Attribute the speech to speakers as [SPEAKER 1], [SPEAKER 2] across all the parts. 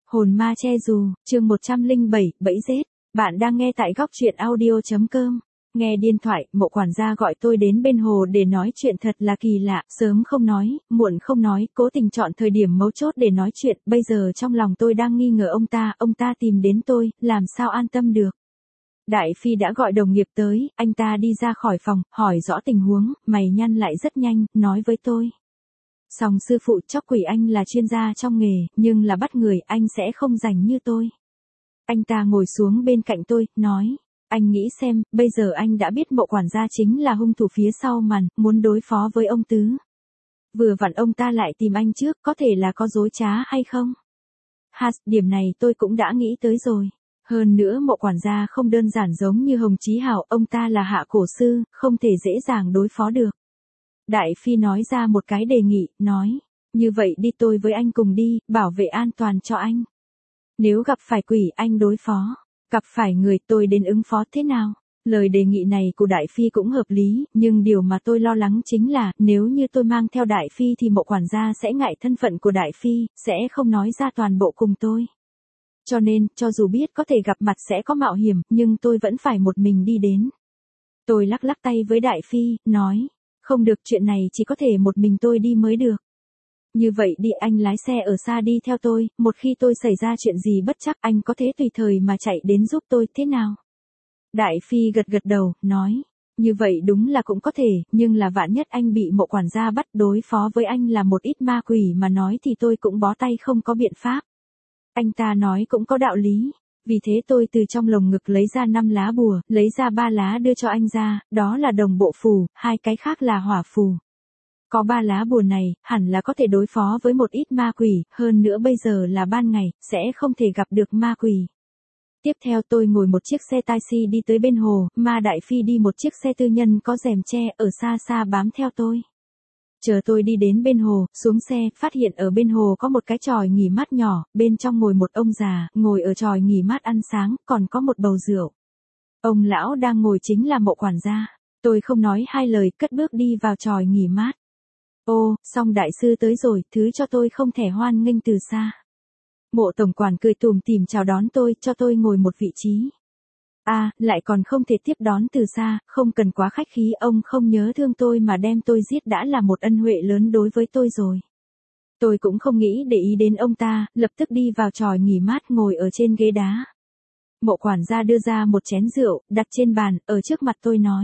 [SPEAKER 1] Hồn ma che dù, chương 107, bẫy rết. Bạn đang nghe tại góc truyện audio.com. Nghe điện thoại, Mộ quản gia gọi tôi đến bên hồ để nói chuyện thật là kỳ lạ, sớm không nói, muộn không nói, cố tình chọn thời điểm mấu chốt để nói chuyện, bây giờ trong lòng tôi đang nghi ngờ ông ta tìm đến tôi, làm sao an tâm được. Đại Phi đã gọi đồng nghiệp tới, anh ta đi ra khỏi phòng, hỏi rõ tình huống, mày nhăn lại rất nhanh, nói với tôi. Song sư phụ chóc quỷ anh là chuyên gia trong nghề, nhưng là bắt người anh sẽ không rành như tôi. Anh ta ngồi xuống bên cạnh tôi, nói, anh nghĩ xem, bây giờ anh đã biết Mộ quản gia chính là hung thủ phía sau màn, muốn đối phó với ông Tứ. Vừa vặn ông ta lại tìm anh trước, có thể là có dối trá hay không? Điểm này tôi cũng đã nghĩ tới rồi. Hơn nữa Mộ quản gia không đơn giản giống như Hồng Chí Hảo, ông ta là hạ cổ sư, không thể dễ dàng đối phó được. Đại Phi nói ra một cái đề nghị, nói, như vậy đi tôi với anh cùng đi, bảo vệ an toàn cho anh. Nếu gặp phải quỷ anh đối phó, gặp phải người tôi đến ứng phó thế nào? Lời đề nghị này của Đại Phi cũng hợp lý, nhưng điều mà tôi lo lắng chính là, nếu như tôi mang theo Đại Phi thì Mộ quản gia sẽ ngại thân phận của Đại Phi, sẽ không nói ra toàn bộ cùng tôi. Cho nên, cho dù biết có thể gặp mặt sẽ có mạo hiểm, nhưng tôi vẫn phải một mình đi đến. Tôi lắc lắc tay với Đại Phi, nói, không được, chuyện này chỉ có thể một mình tôi đi mới được. Như vậy đi, anh lái xe ở xa đi theo tôi, một khi tôi xảy ra chuyện gì bất chắc anh có thể tùy thời mà chạy đến giúp tôi, thế nào? Đại Phi gật gật đầu, nói, như vậy đúng là cũng có thể, nhưng là vạn nhất anh bị Mộ quản gia bắt, đối phó với anh là một ít ma quỷ mà nói thì tôi cũng bó tay không có biện pháp. Anh ta nói cũng có đạo lý. Vì thế tôi từ trong lồng ngực lấy ra 5 lá bùa, lấy ra 3 lá đưa cho anh ra, đó là đồng bộ phù, 2 cái khác là hỏa phù. Có 3 lá bùa này, hẳn là có thể đối phó với một ít ma quỷ, hơn nữa bây giờ là ban ngày, sẽ không thể gặp được ma quỷ. Tiếp theo tôi ngồi một chiếc xe taxi đi tới bên hồ, Ma Đại Phi đi một chiếc xe tư nhân có rèm che ở xa xa bám theo tôi. Chờ tôi đi đến bên hồ, xuống xe, phát hiện ở bên hồ có một cái chòi nghỉ mát nhỏ, bên trong ngồi một ông già, ngồi ở chòi nghỉ mát ăn sáng, còn có một bầu rượu. Ông lão đang ngồi chính là Mộ quản gia. Tôi không nói hai lời, cất bước đi vào chòi nghỉ mát. Ô, xong đại sư tới rồi, thứ cho tôi không thể hoan nghênh từ xa. Mộ tổng quản cười tùm tìm chào đón tôi, cho tôi ngồi một vị trí. Lại còn không thể tiếp đón từ xa, không cần quá khách khí, ông không nhớ thương tôi mà đem tôi giết đã là một ân huệ lớn đối với tôi rồi. Tôi cũng không nghĩ để ý đến ông ta, lập tức đi vào chòi nghỉ mát ngồi ở trên ghế đá. Mộ quản gia đưa ra một chén rượu, đặt trên bàn, ở trước mặt tôi nói.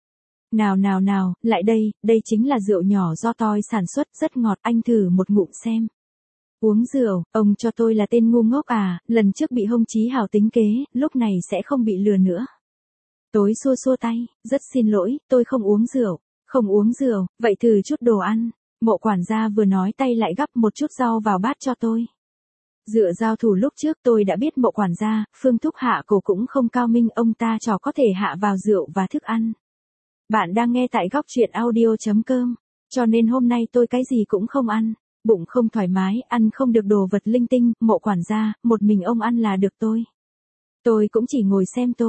[SPEAKER 1] Nào, lại đây chính là rượu nhỏ do tôi sản xuất, rất ngọt, anh thử một ngụm xem. Uống rượu, ông cho tôi là tên ngu ngốc à, lần trước bị Hồng Chí Hảo tính kế, lúc này sẽ không bị lừa nữa. Tôi xua tay, rất xin lỗi, tôi không uống rượu. Không uống rượu, vậy thử chút đồ ăn. Mộ quản gia vừa nói tay lại gắp một chút rau vào bát cho tôi. Dựa giao thủ lúc trước tôi đã biết Mộ quản gia, phương thuốc hạ cổ cũng không cao minh, ông ta trò có thể hạ vào rượu và thức ăn. Bạn đang nghe tại góc truyện audio.com, cho nên hôm nay tôi cái gì cũng không ăn. Bụng không thoải mái, ăn không được đồ vật linh tinh, Mộ quản gia, một mình ông ăn là được tôi. Tôi cũng chỉ ngồi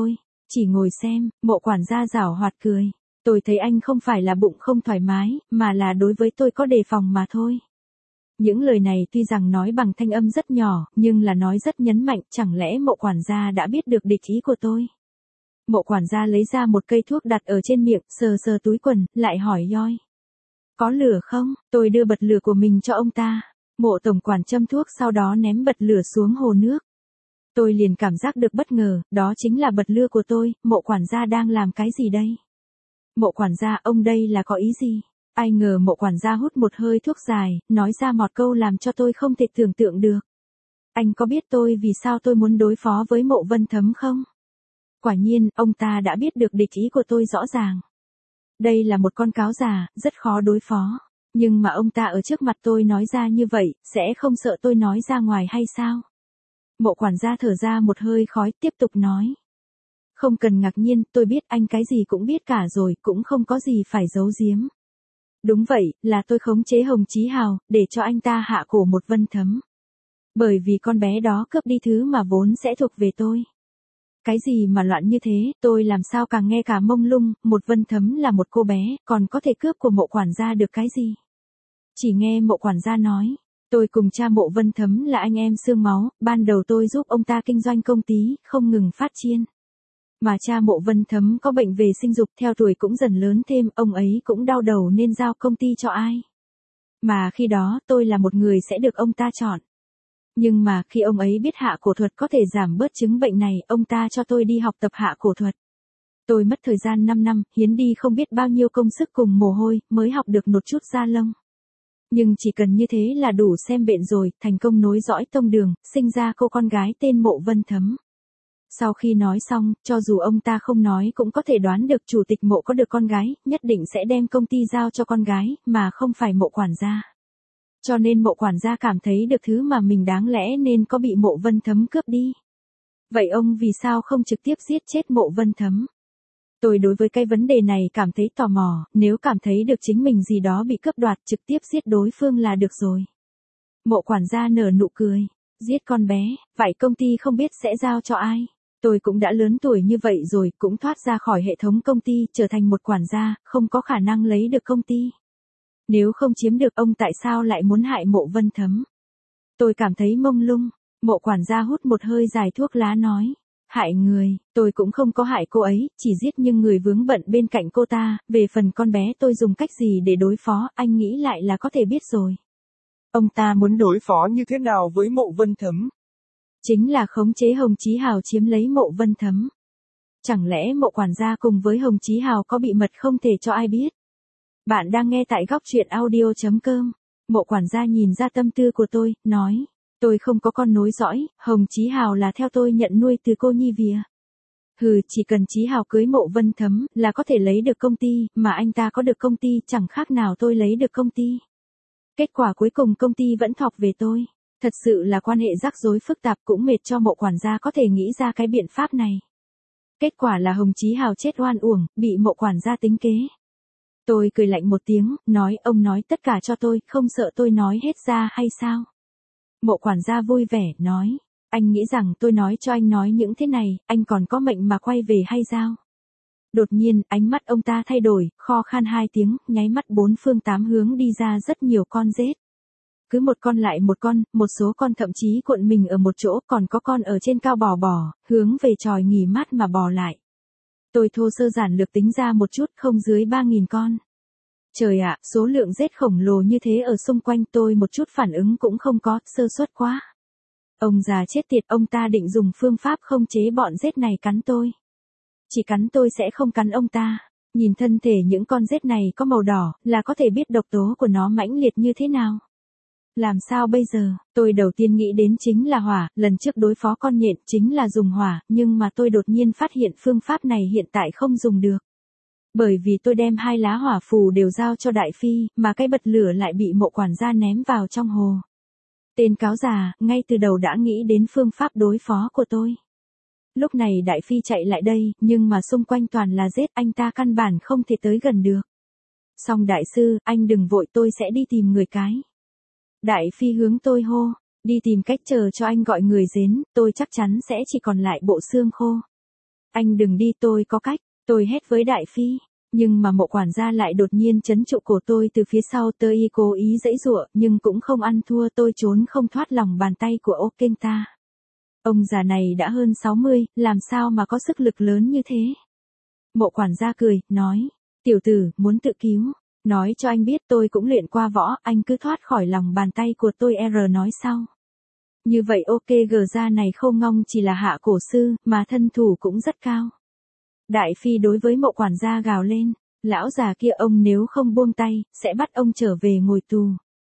[SPEAKER 1] xem, Mộ quản gia giảo hoạt cười. Tôi thấy anh không phải là bụng không thoải mái, mà là đối với tôi có đề phòng mà thôi. Những lời này tuy rằng nói bằng thanh âm rất nhỏ, nhưng là nói rất nhấn mạnh, chẳng lẽ Mộ quản gia đã biết được địch ý của tôi. Mộ quản gia lấy ra một cây thuốc đặt ở trên miệng, sờ túi quần, lại hỏi Yoi. Có lửa không? Tôi đưa bật lửa của mình cho ông ta. Mộ tổng quản châm thuốc sau đó ném bật lửa xuống hồ nước. Tôi liền cảm giác được bất ngờ, đó chính là bật lửa của tôi, Mộ quản gia đang làm cái gì đây? Mộ quản gia, ông đây là có ý gì? Ai ngờ Mộ quản gia hút một hơi thuốc dài, nói ra một câu làm cho tôi không thể tưởng tượng được. Anh có biết tôi vì sao tôi muốn đối phó với Mộ Vân Thấm không? Quả nhiên, ông ta đã biết được địch ý của tôi rõ ràng. Đây là một con cáo già, rất khó đối phó. Nhưng mà ông ta ở trước mặt tôi nói ra như vậy, sẽ không sợ tôi nói ra ngoài hay sao? Mộ quản gia thở ra một hơi khói, tiếp tục nói. Không cần ngạc nhiên, tôi biết anh cái gì cũng biết cả rồi, cũng không có gì phải giấu giếm. Đúng vậy, là tôi khống chế Hồng Chí Hào, để cho anh ta hạ cổ một Vân Thấm. Bởi vì con bé đó cướp đi thứ mà vốn sẽ thuộc về tôi. Cái gì mà loạn như thế, tôi làm sao càng nghe cả mông lung, một Vân Thấm là một cô bé, còn có thể cướp của Mộ quản gia được cái gì? Chỉ nghe Mộ quản gia nói, Tôi cùng cha Mộ Vân Thấm là anh em xương máu, ban đầu tôi giúp ông ta kinh doanh công ty, không ngừng phát triển. Mà cha Mộ Vân Thấm có bệnh về sinh dục, theo tuổi cũng dần lớn thêm, ông ấy cũng đau đầu nên giao công ty cho ai. Mà khi đó tôi là một người sẽ được ông ta chọn. Nhưng mà khi ông ấy biết hạ cổ thuật có thể giảm bớt chứng bệnh này, ông ta cho tôi đi học tập hạ cổ thuật. Tôi mất thời gian 5 năm, hiến đi không biết bao nhiêu công sức cùng mồ hôi, mới học được một chút da lông. Nhưng chỉ cần như thế là đủ xem bệnh rồi, thành công nối dõi tông đường, sinh ra cô con gái tên Mộ Vân Thấm. Sau khi nói xong, cho dù ông ta không nói cũng có thể đoán được chủ tịch Mộ có được con gái, nhất định sẽ đem công ty giao cho con gái, mà không phải Mộ quản gia. Cho nên Mộ quản gia cảm thấy được thứ mà mình đáng lẽ nên có bị Mộ Vân Thấm cướp đi. Vậy ông vì sao không trực tiếp giết chết Mộ Vân Thấm? Tôi đối với cái vấn đề này cảm thấy tò mò, nếu cảm thấy được chính mình gì đó bị cướp đoạt trực tiếp giết đối phương là được rồi. Mộ quản gia nở nụ cười, giết con bé, vậy công ty không biết sẽ giao cho ai. Tôi cũng đã lớn tuổi như vậy rồi, cũng thoát ra khỏi hệ thống công ty, trở thành một quản gia, không có khả năng lấy được công ty. Nếu không chiếm được ông tại sao lại muốn hại Mộ Vân Thấm? Tôi cảm thấy mông lung, Mộ quản gia hút một hơi dài thuốc lá nói. Hại người, tôi cũng không có hại cô ấy, chỉ giết những người vướng bận bên cạnh cô ta, về phần con bé tôi dùng cách gì để đối phó, anh nghĩ lại là có thể biết rồi.
[SPEAKER 2] Ông ta muốn đối phó như thế nào với Mộ Vân Thấm?
[SPEAKER 1] Chính là khống chế Hồng Chí Hào chiếm lấy Mộ Vân Thấm. Chẳng lẽ Mộ quản gia cùng với Hồng Chí Hào có bị mật không thể cho ai biết? Bạn đang nghe tại góc truyện audio.com. Mộ quản gia nhìn ra tâm tư của tôi, nói. Tôi không có con nối dõi, Hồng Chí Hào là theo tôi nhận nuôi từ cô Nhi Vía. Hừ, chỉ cần Chí Hào cưới Mộ Vân Thấm là có thể lấy được công ty, mà anh ta có được công ty chẳng khác nào tôi lấy được công ty. Kết quả cuối cùng công ty vẫn thọc về tôi. Thật sự là quan hệ rắc rối phức tạp, cũng mệt cho Mộ quản gia có thể nghĩ ra cái biện pháp này. Kết quả là Hồng Chí Hào chết oan uổng, bị Mộ quản gia tính kế. Tôi cười lạnh một tiếng, nói ông nói tất cả cho tôi, không sợ tôi nói hết ra hay sao? Mộ quản gia vui vẻ, nói, anh nghĩ rằng tôi nói cho anh nói những thế này, anh còn có mệnh mà quay về hay sao? Đột nhiên, ánh mắt ông ta thay đổi, kho khan 2 tiếng, nháy mắt 4 phương 8 hướng đi ra rất nhiều con rết. Cứ một con lại một con, một số con thậm chí cuộn mình ở một chỗ, còn có con ở trên cao bò, hướng về chòi nghỉ mát mà bò lại. Tôi thô sơ giản lược tính ra một chút, không dưới 3.000 con. Trời ạ, số lượng rết khổng lồ như thế ở xung quanh tôi một chút phản ứng cũng không có, sơ suất quá. Ông già chết tiệt, ông ta định dùng phương pháp không chế bọn rết này cắn tôi. Chỉ cắn tôi sẽ không cắn ông ta. Nhìn thân thể những con rết này có màu đỏ, là có thể biết độc tố của nó mãnh liệt như thế nào. Làm sao bây giờ, tôi đầu tiên nghĩ đến chính là hỏa, lần trước đối phó con nhện chính là dùng hỏa, nhưng mà tôi đột nhiên phát hiện phương pháp này hiện tại không dùng được. Bởi vì tôi đem 2 lá hỏa phù đều giao cho Đại Phi, mà cái bật lửa lại bị Mộ quản gia ném vào trong hồ. Tên cáo già, ngay từ đầu đã nghĩ đến phương pháp đối phó của tôi. Lúc này Đại Phi chạy lại đây, nhưng mà xung quanh toàn là rết, anh ta căn bản không thể tới gần được. Xong đại sư, anh đừng vội, tôi sẽ đi tìm người cái. Đại Phi hướng tôi hô, đi tìm cách chờ cho anh gọi người đến, tôi chắc chắn sẽ chỉ còn lại bộ xương khô. Anh đừng đi, tôi có cách, tôi hét với Đại Phi. Nhưng mà Mộ quản gia lại đột nhiên trấn trụ cổ tôi từ phía sau, tôi cố ý giãy giụa, nhưng cũng không ăn thua, tôi trốn không thoát lòng bàn tay của ô kênh ta. Ông già này đã hơn 60, làm sao mà có sức lực lớn như thế? Mộ quản gia cười, nói, tiểu tử, muốn tự cứu. Nói cho anh biết tôi cũng luyện qua võ, anh cứ thoát khỏi lòng bàn tay của tôi. Nói sau. Như vậy ok, gờ ra này không ngong chỉ là hạ cổ sư, mà thân thủ cũng rất cao. Đại Phi đối với Mộ quản gia gào lên, lão già kia, ông nếu không buông tay, sẽ bắt ông trở về ngồi tù.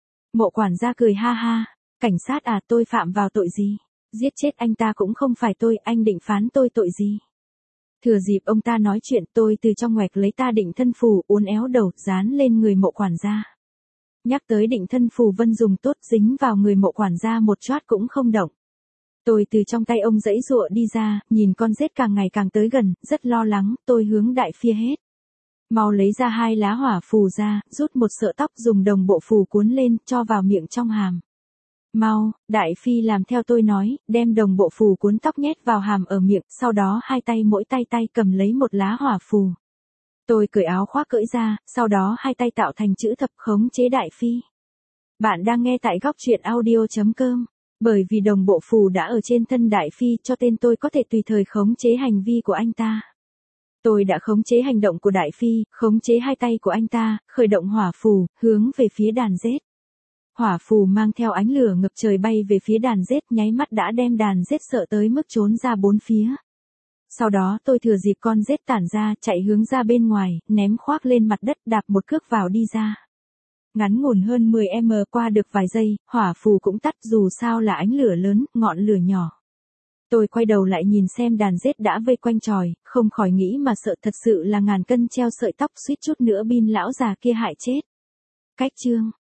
[SPEAKER 1] Mộ quản gia cười ha ha, cảnh sát à, tôi phạm vào tội gì? Giết chết anh ta cũng không phải tôi, anh định phán tôi tội gì? Thừa dịp ông ta nói chuyện, tôi từ trong ngoặc lấy ta định thân phù, uốn éo đầu, dán lên người Mộ quản gia. Nhắc tới định thân phù Vân dùng tốt, dính vào người Mộ quản gia một chót cũng không động. Tôi từ trong tay ông giãy giụa đi ra, nhìn con rết càng ngày càng tới gần, rất lo lắng, tôi hướng Đại Phi hết. Mau lấy ra 2 lá hỏa phù ra, rút một sợi tóc dùng đồng bộ phù cuốn lên, cho vào miệng trong hàm. Mau, Đại Phi làm theo tôi nói, đem đồng bộ phù cuốn tóc nhét vào hàm ở miệng, sau đó 2 tay mỗi tay cầm lấy một lá hỏa phù. Tôi cởi áo khoác cởi ra, sau đó 2 tay tạo thành chữ thập khống chế Đại Phi. Bạn đang nghe tại góc truyện audio.com. Bởi vì đồng bộ phù đã ở trên thân Đại Phi cho tên tôi có thể tùy thời khống chế hành vi của anh ta. Tôi đã khống chế hành động của Đại Phi, khống chế hai tay của anh ta, khởi động hỏa phù, hướng về phía đàn rết. Hỏa phù mang theo ánh lửa ngập trời bay về phía đàn rết, nháy mắt đã đem đàn rết sợ tới mức trốn ra bốn phía. Sau đó tôi thừa dịp con rết tản ra, chạy hướng ra bên ngoài, ném khoác lên mặt đất, đạp một cước vào đi ra. Ngắn ngủn hơn 10m qua được vài giây, hỏa phù cũng tắt, dù sao là ánh lửa lớn, ngọn lửa nhỏ. Tôi quay đầu lại nhìn xem đàn rết đã vây quanh tròi, không khỏi nghĩ mà sợ, thật sự là ngàn cân treo sợi tóc, suýt chút nữa bin lão già kia hại chết. Cách chương